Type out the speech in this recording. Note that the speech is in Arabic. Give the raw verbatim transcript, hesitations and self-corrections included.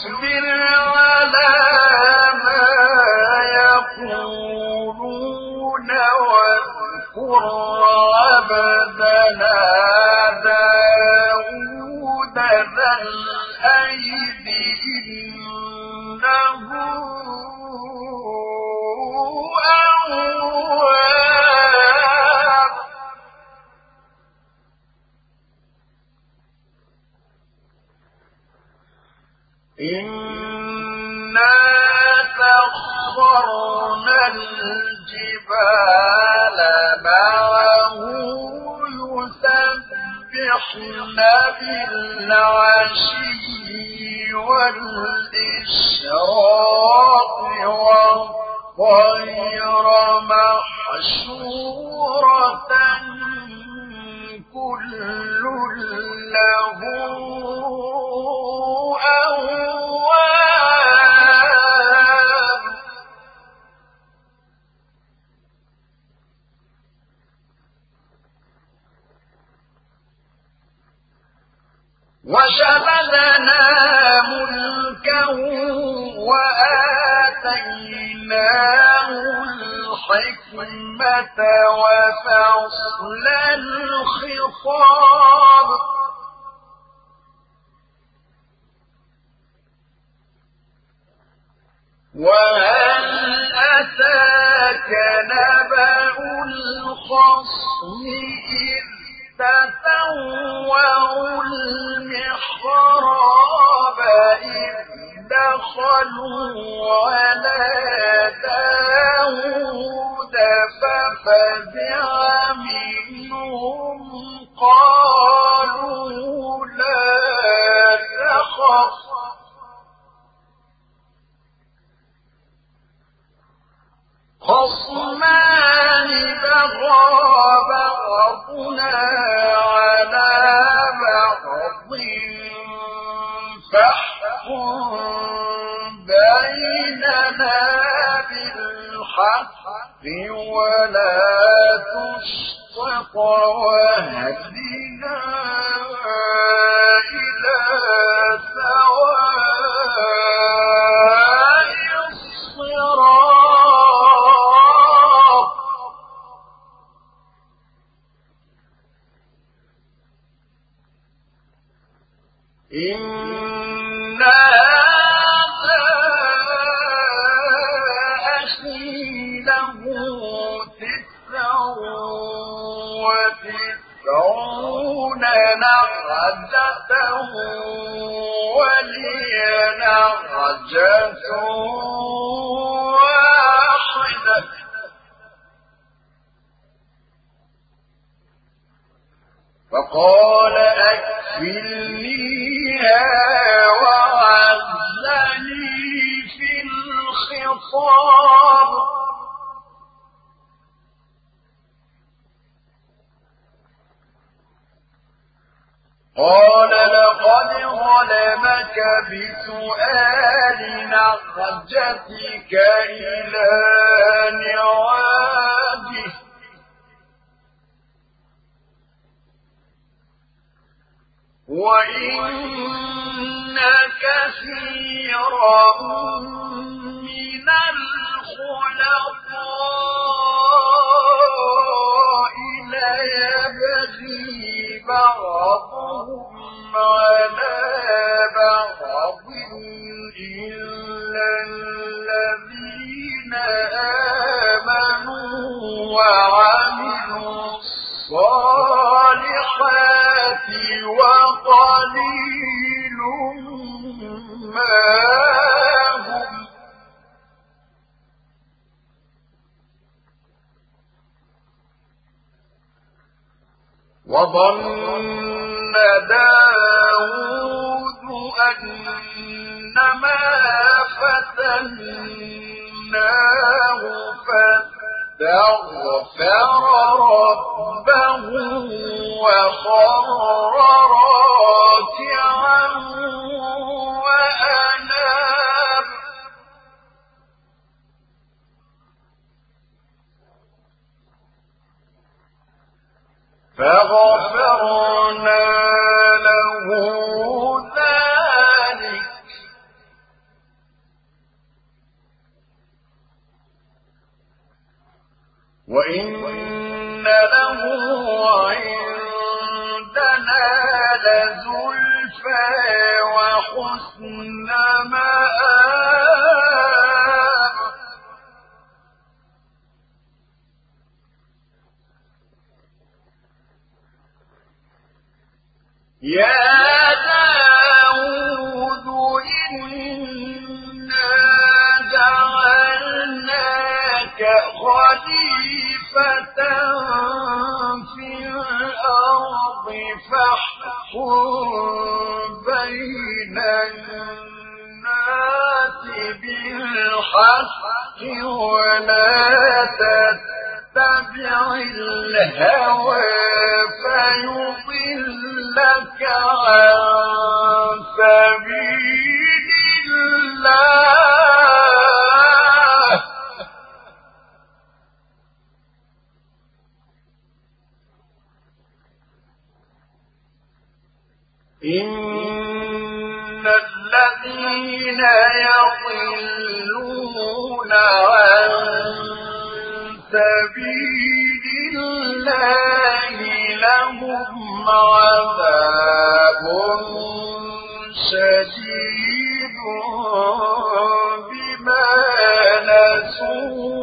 اصبر على ما يقولون واذكر عبدنا داود ذا الأيد إنه أواب. إنا سخرنا الجبال معه يسبحن بالعشي والإشراق والطير محشورة كل له أواب. وشددنا ملكه وآتيناه الحكمة وفصل الخطاب وهل أتاك نبأ الخصم إذ تسوروا المحراب إذ دخلوا على داود ففزع منهم قالوا لا تخف خصمان بغى بعضنا على بعض فاحكم بيننا بالحق ولا تشطط واهدنا إلى سواء الصراط. إن هذا أخي له تسع وتسعون نعجة ولي نعجة واحدة فقال أكفلنيها وعزني في الخطاب. قال لقد ظلمك بسؤال نعجتك إلى نعاجه وإن كثيرا من الخلطاء ليبغي بعضهم على بعض إلا الذين آمنوا وعملوا الصالحات وقليل ما هم. وظن داود أنما فتناه فاستغفر ربه وخر راكعا وأناب. فغفرنا له ذلك وإن له عندنا لزلفى وحسن مآب يا داود إنا جعلناك خليفة في الأرض فاحكم بين الناس بالحق ولا تتبع الهوى فيضلك عن سبيل الله إن الذين يضلون عن سبيل الله لهم عذاب شديد بما نسوا